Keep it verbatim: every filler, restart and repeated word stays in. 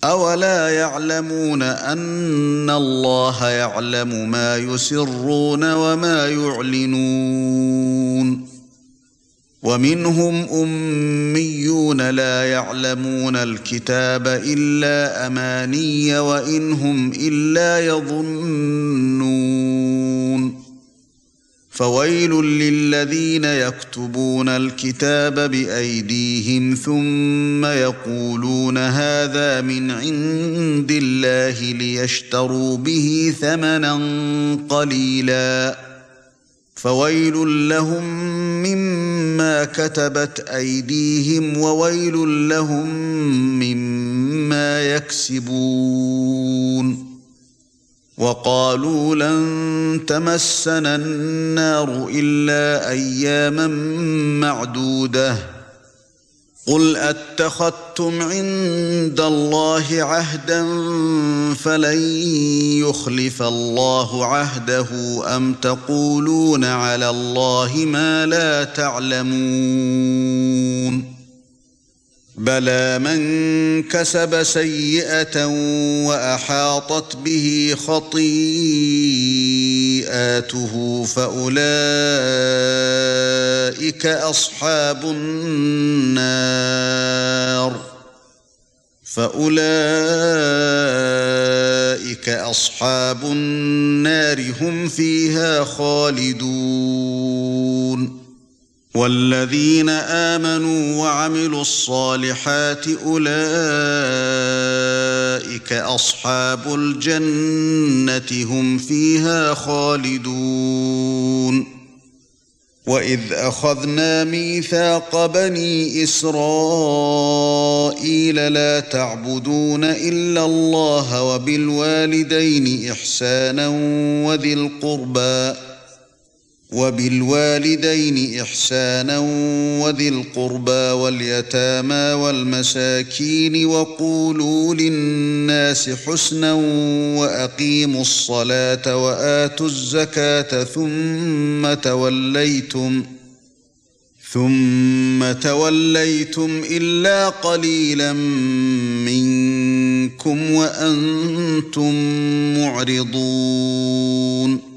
أولا يعلمون أن الله يعلم ما يسرون وما يعلنون ومنهم أميون لا يعلمون الكتاب إلا أماني وإن هم إلا يظنون فويل للذين يكتبون الكتاب بأيديهم ثم يقولون هذا من عند الله ليشتروا به ثمنا قليلا فويل لهم مما كتبت أيديهم وويل لهم مما يكسبون وقالوا لن تمسنا النار إلا أياما معدودة قل أتخذتم عند الله عهدا فلن يخلف الله عهده أم تقولون على الله ما لا تعلمون بلى من كسب سيئة وأحاطت به خطيئاته فأولئك أصحاب النار فأولئك أصحاب النار هم فيها خالدون والذين آمنوا وعملوا الصالحات أولئك أصحاب الجنة هم فيها خالدون وإذ أخذنا ميثاق بني إسرائيل لا تعبدون إلا الله وبالوالدين إحسانا وذي القربى وبالوالدين إحسانا وذي القربى واليتامى والمساكين وقولوا للناس حسنا وأقيموا الصلاة وآتوا الزكاة ثم توليتم ثم توليتم إلا قليلا منكم وأنتم معرضون